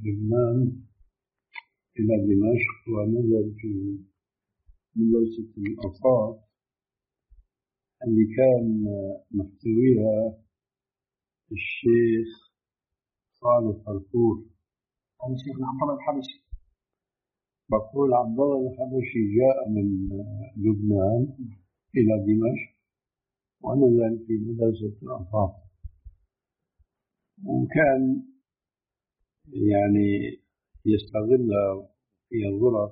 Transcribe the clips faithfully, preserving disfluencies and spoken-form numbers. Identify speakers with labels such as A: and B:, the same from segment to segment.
A: لبنان إلى دمشق ونزل في مدرسة الأوساط اللي كان محتويها الشيخ صالح فرفور.
B: الشيخ عبد الله الحبشي.
A: بقول عبد الله الحبشي جاء من لبنان إلى دمشق ونزل في مدرسة الأوساط، وكان يعني يستغل في الغرف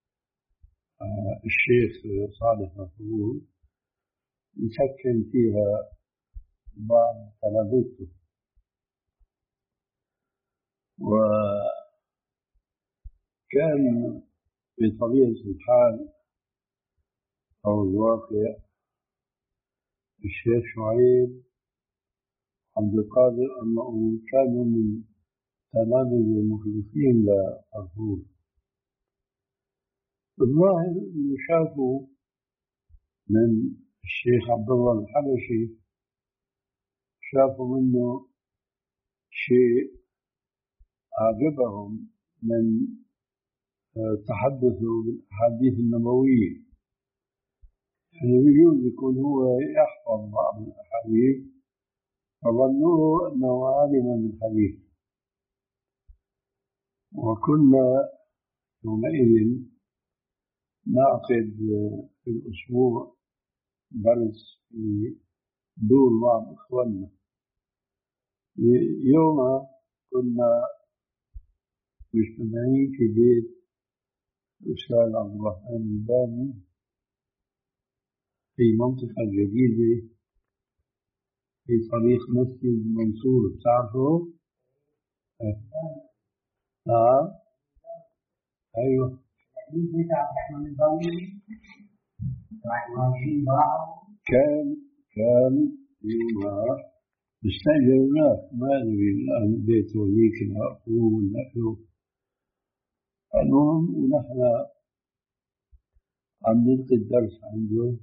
A: الشيخ صالح فرفور يسكن فيها بعض تلاميذه، وكان بطبيعة الحال أو الواقع الشيخ شعيب عبد القادر أنه كانوا من تلاميذ المخلصين لفرفور. الظاهر أنه شافوا من الشيخ عبد الله الحبشي، شافوا منه شيء أعجبهم من تحدثه بالأحاديث النبوية، يعني يجوز يكون هو يحفظ بعض الأحاديث فظنوه أنه عالم بالحديث. وكنا يومئذ نعقد في الأسبوع درس في دور بعض إخواننا. يوم كنا مجتمعين في بيت الأستاذ عبد الرحمن الباني في منطقة جديدة في طريق مسجد منصور، تعرفوا؟ نعم أيوه كان كان يومها مستأجر هناك، ما أدري الآن بيت وليك الأخوه ولا شو. المهم ونحن عم نلقي الدرس عنده،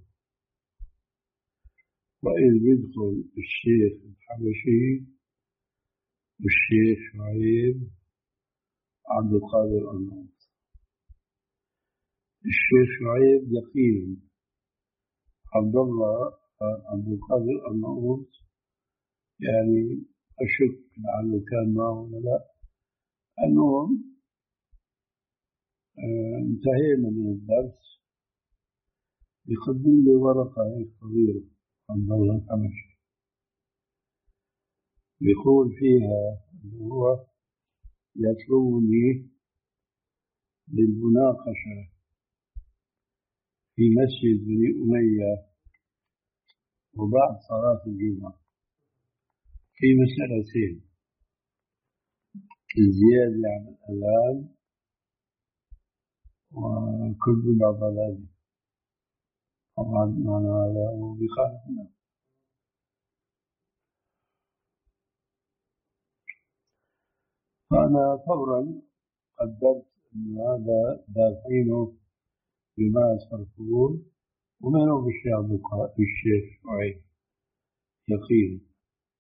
A: وإذ يدخل الشيخ الحبشي والشيخ شعيب عبد القادر النوط. الشيخ شعيب يقين عبد الله عبد القادر النوط، يعني أشك لعله كان معه ولا لا. المهم انتهينا من الدرس، يقدم لي ورقة هيك صغيرة عبد الله الحبشي، يقول فيها أنه هو يطلبني للمناقشة في مسجد بني أمية وبعد صلاة الجمعة في مسألتين: الزيادة عن الأذان وكل ما ضلال. طبعا معنى هذا هو بخالفنا. فأنا فورا قدرت أن هذا دافعينه بماس فرفور ومنه بالشيخ شعيب يقين.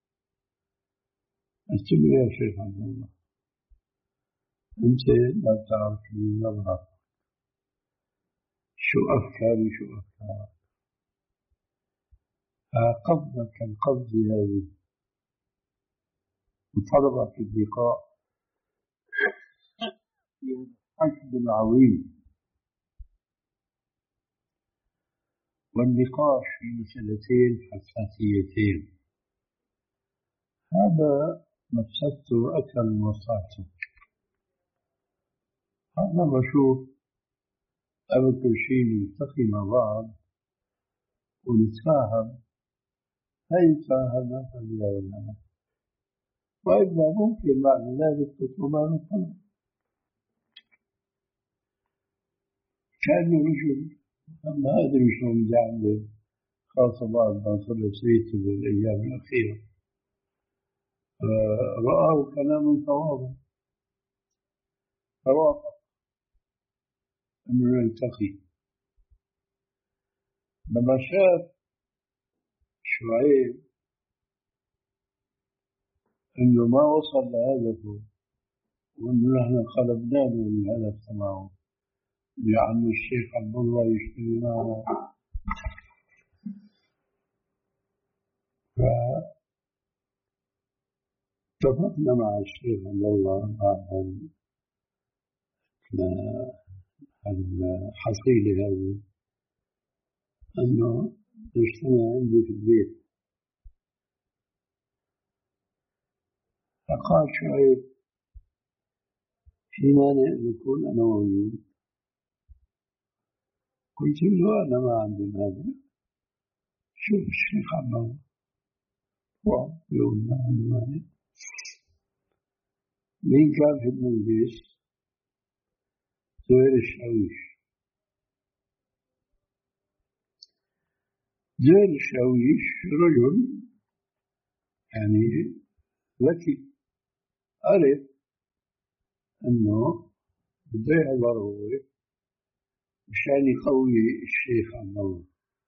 A: أستمع يا شيخ عبد الله، أنت لا تعرفني ولا بعرف شو أفكاري شو أفكارك، قبضك القبض هذه وطلبك اللقاء حشد العظيم والنقاش في مسألتين حساسيتين، هذا مفسدته أكثر من مصلحته. أنا بشوف قبل كل شيء نلتقي مع بعض ونتفاهم، هاي مفاهمة خليها ولا، وإلا ممكن بعد ذلك تطلبان الطلب. كان رجل ما أدري شلون جعل خاصة بعد ما صلى سيته بالأيام الأخيرة رآه كلاما صوابا فوافق أنه نلتقي. لما شاف شعيب أنه ما وصل لهدفه وإنه نحن قلبنا له الهدف تبعه لعم الشيخ عبد الله يشتري معنا. فاتفقنا مع الشيخ عبد الله بعد الحصيلة هذه أنه نجتمع عندي في البيت. فقال شعيب في مانع أن يكون أنا موجود؟ قلت له أنا ما عندي مانع، شوف الشيخ عبد الله هو يقول ما عنده مانع. مين كان في المجلس؟ زهير الشاويش. زهير الشاويش رجل يعني ذكي، عرف أنه بده يحضر هو مشان يقوي الشيخ عبد الله.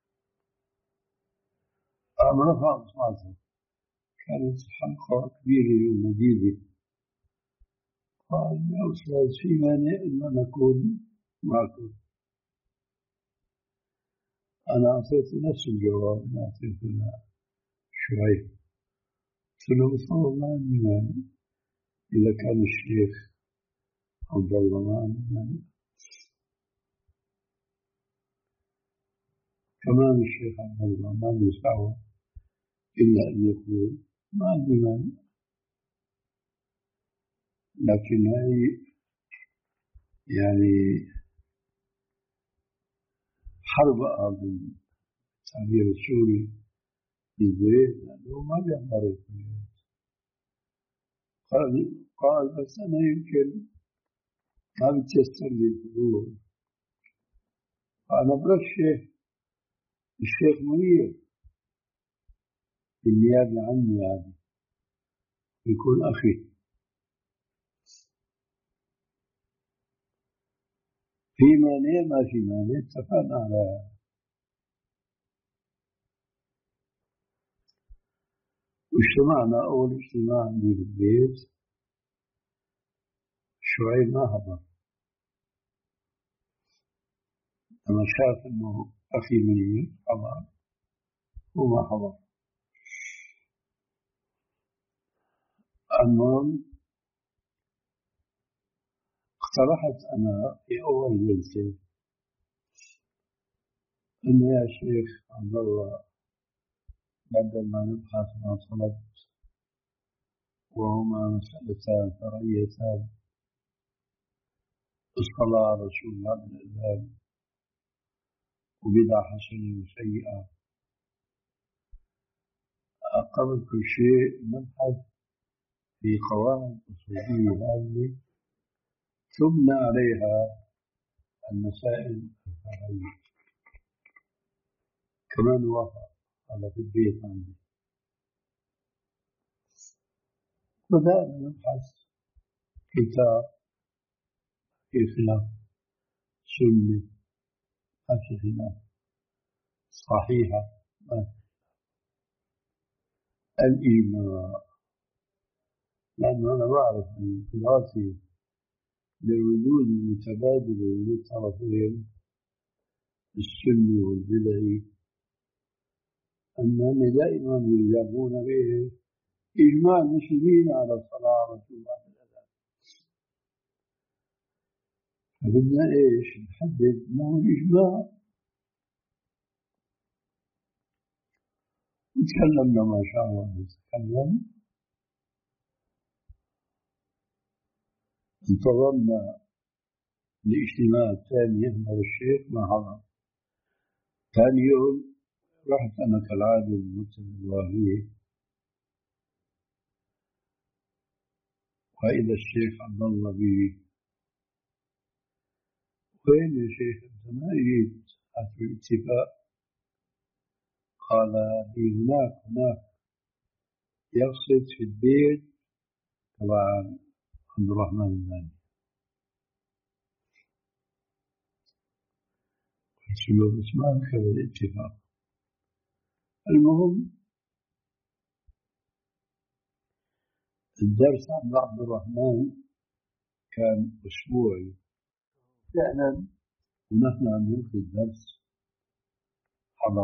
A: قام رفع أصواته، كانت حلقة كبيرة ومديدة. قال يا أستاذ في مانع أن نكون معكم؟ أنا أعطيت نفس الجواب اللي أعطيته شعيب. قلت له بصور ما عندي مانع إذا كان الشيخ عبد الله ما عنده مانع، كمان الشيخ عبد الله ما يسعه إلا أن يقول ما عندي مانع. لكن هاي يعني حرب هذا التعبير السوري بالزيت لأنه ما بيحضر. قال قال بس أنا يمكن ما بتيسر لي الحضور. أنا برا الشيخ الشيخ منير بالنيابة عني يعني يكون أخي. في مانع ما في مانع، اتفقنا على واجتمعنا. أول اجتماع عندي في البيت شعيب ما حضر، لما شاف إنه أخي منير حضر وما حضر. المهم اقترحت أنا في أول جلسة إنه يا شيخ عبد الله بدل ما نبحث عن صلب وهما مسألتان فرعيتان، الصلاة على رسول الله بالأذان وبدعة حسنة وسيئة، قبل كل شيء نبحث في قواعد أصولية هذه تبنى عليها المسائل الفرعية. كمان وافق هذا في البيت عندي. بدأنا نبحث كتاب في خلاف سنة، ما في خلاف، صحيحة ما في. الإيمان، لأنه أنا بعرف من قراءتي للردود المتبادلة للطرفين السني والبدعي أنهم دائما يجابون به إجماع المسلمين على الصلاة على رسول الله بالأذان. فبدنا إيش نحدد ما هو الإجماع. وتكلمنا ما شاء الله نتكلم، انتظرنا الاجتماع الثاني يحضر الشيخ ما حضر. ثاني يوم رحت أنا كالعادة للمكتبة الواهية، وإذا الشيخ عبد الله بي وين يا شيخ أنت ما جيت في الاتفاق؟ قال لي هناك هناك يقصد في البيت تبع عبد الرحمن المالي. قلت له بس ما ذكر الاتفاق. المهم الدرس عن عبد الرحمن كان أسبوعي فعلا، ونحن عم نلقي الدرس حضر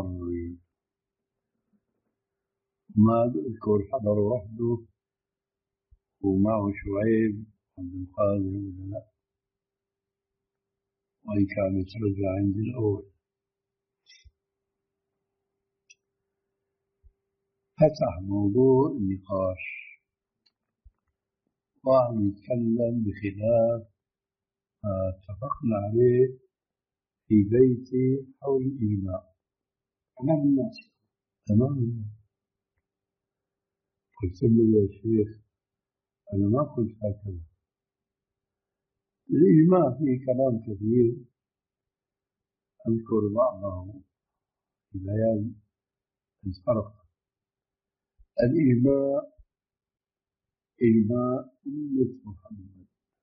A: ما أذكر حضر وحده ومعه شعيب عبد القادر ولا لا، وإن كان يترجع عندي الأول. فتح موضوع النقاش وعم يتكلم بخلاف ما اتفقنا عليه في بيتي حول الإجماع
B: أمام الناس.
A: أمام الناس. قلت له يا شيخ أنا ما قلت هكذا، الإجماع فيه كلام كثير أذكر بعضه في بيان الفرق. الإجماع إجماع أمة محمد،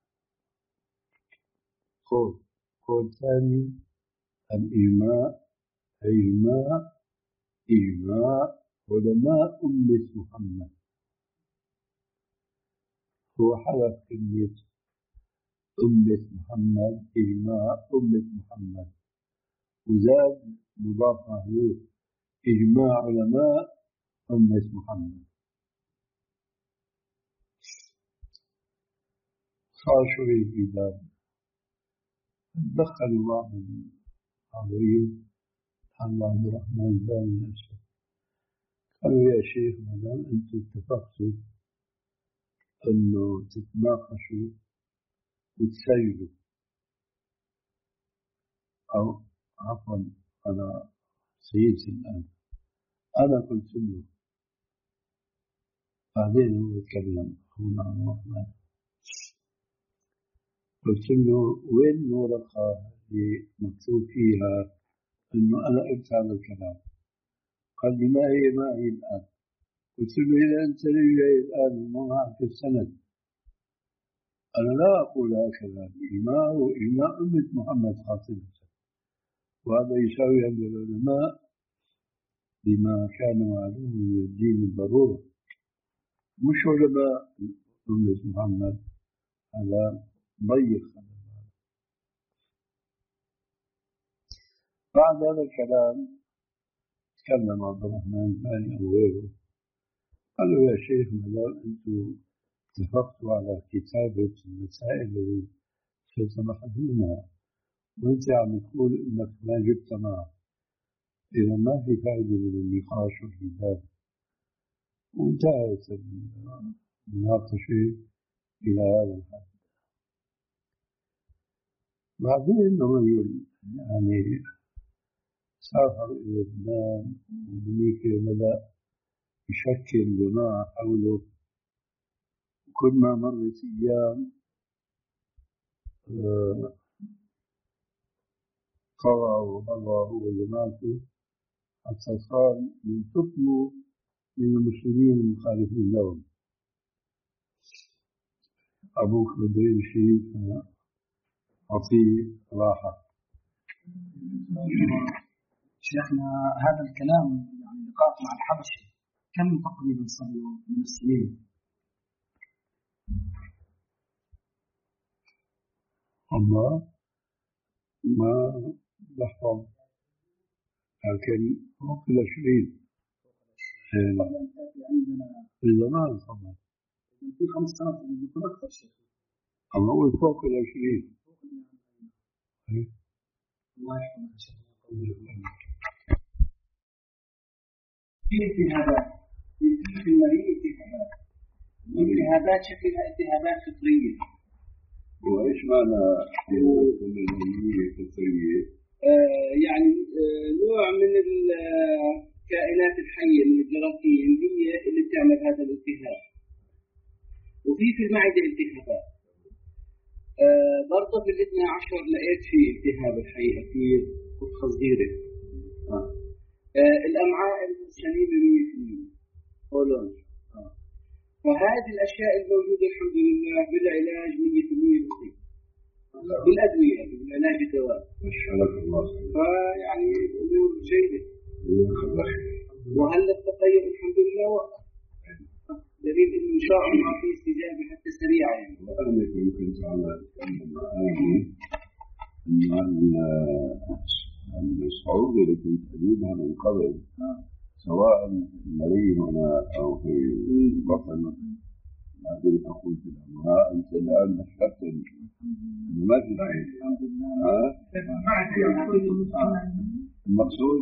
A: قول قول ثاني الإجماع إجماع إجماع علماء أمة محمد. هو حذف كلمة أمة محمد، إجماع أمة محمد، وزاد مضاف له إجماع علماء أمة محمد. صار شوي في باب دخلوا بعض الحاضرين الله عبد الرحمن الباني نفسه، قالوا يا شيخ ما دام أنتم اتفقتوا أنه تتناقشوا وتسيلوا، أو عفوا أنا سيدي الآن، أنا قلت له بعدين هو يتكلم أخونا عبد الرحمن، قلت له وين الورقة اللي مكتوب فيها إنه أنا قلت هذا الكلام؟ قال لي ما هي ما هي الآن. قلت له إذا أنت جاي الآن وما معك السند، أنا لا أقول هكذا، الإجماع وإجماع أمة محمد خاطبة، وهذا يساوي عند العلماء بما كان معلوم من الدين الضرورة، مش علماء أمة محمد. هذا ضيق. بعد هذا الكلام تكلم عبد الرحمن الثاني أو غيره، قال له يا شيخ ما دام أنتم اتفقتوا على كتابة المسائل التي ستناقشونها وأنت عم تقول إنك ما جبت معك، إذا ما في فائدة من النقاش والكتاب، وانتهت المناقشة إلى هذا الحد. بعدين الرجل يعني سافر إلى لبنان، وهنيك بدأ يشكل جماعة حوله، كل ما مرت أيام طغى وبغى هو وجماعته حتى صار ينتقموا من المسلمين المخالفين لهم. أبوك بده يمشي أعطيه راحة.
B: شيخنا هذا الكلام يعني لقاء مع الحبشي كم تقريبا صاروا من السنين؟
A: الله ما بحفظ، لكن فوق العشرين في زمان طبعا،
B: في خمس سنوات من أكثر شيء.
A: أما هو فوق العشرين.
B: الله يحفظك. في التهابات في المريء، التهابات التهابات شكلها التهابات فطرية.
A: وإيش معنى المريء فطرية؟
B: آه يعني آه نوع من الكائنات الحية من الجراثيم هي اللي بتعمل هذا الالتهاب. وفي في المعدة التهابات. آه برضه في الاثنى عشر لقيت في التهاب الحقيقة في طفحة صغيرة. آه. آه الأمعاء السليمة مية بالمية قولون. آه. فهذه الأشياء الموجودة الحمد لله بالعلاج مية بالمية بسيط. بالأدوية بالعلاج الدواء.
A: ما شاء الله.
B: فيعني الأمور جيدة. وهل التغير الحمد لله وقف. دليل إنه إن شاء الله في استجابة حتى سريعة يعني.
A: وأنا يمكن تعمل أن الصعود اللي كنت أريدها من قبل سواء مريض هنا أو في بطن ما أدري أقول في الأمراء أنت الآن نشأتني ما تدعي المقصود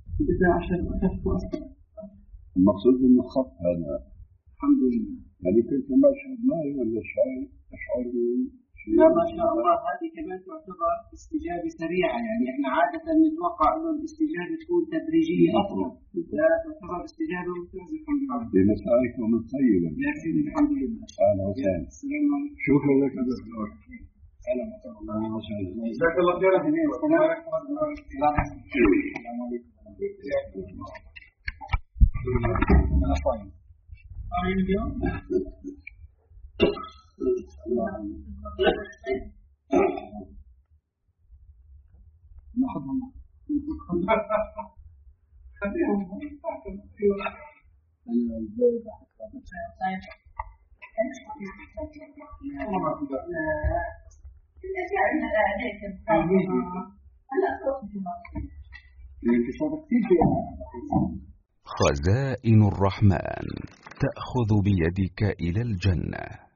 A: المقصود من الخط هذا الحمد لله. يعني كنت ما أشعر ماي ولا شاي أشعر
B: لا ما شاء الله. هذه كمان تعتبر استجابة سريعة. يعني احنا عادة نتوقع انه الاستجابة تكون تدريجية أطول. لا تعتبر استجابة ممتازة الحمد لله.
A: بمسائكم الطيبة.
B: يا سيدي الحمد لله.
A: أهلا وسهلا.
B: السلام عليكم.
A: شكرا لك يا دكتور.
B: سلام الله وسهلا.
C: جزاك الله خيرا. السلام عليكم.
D: خزائن الرحمن تأخذ بيدك إلى الجنة.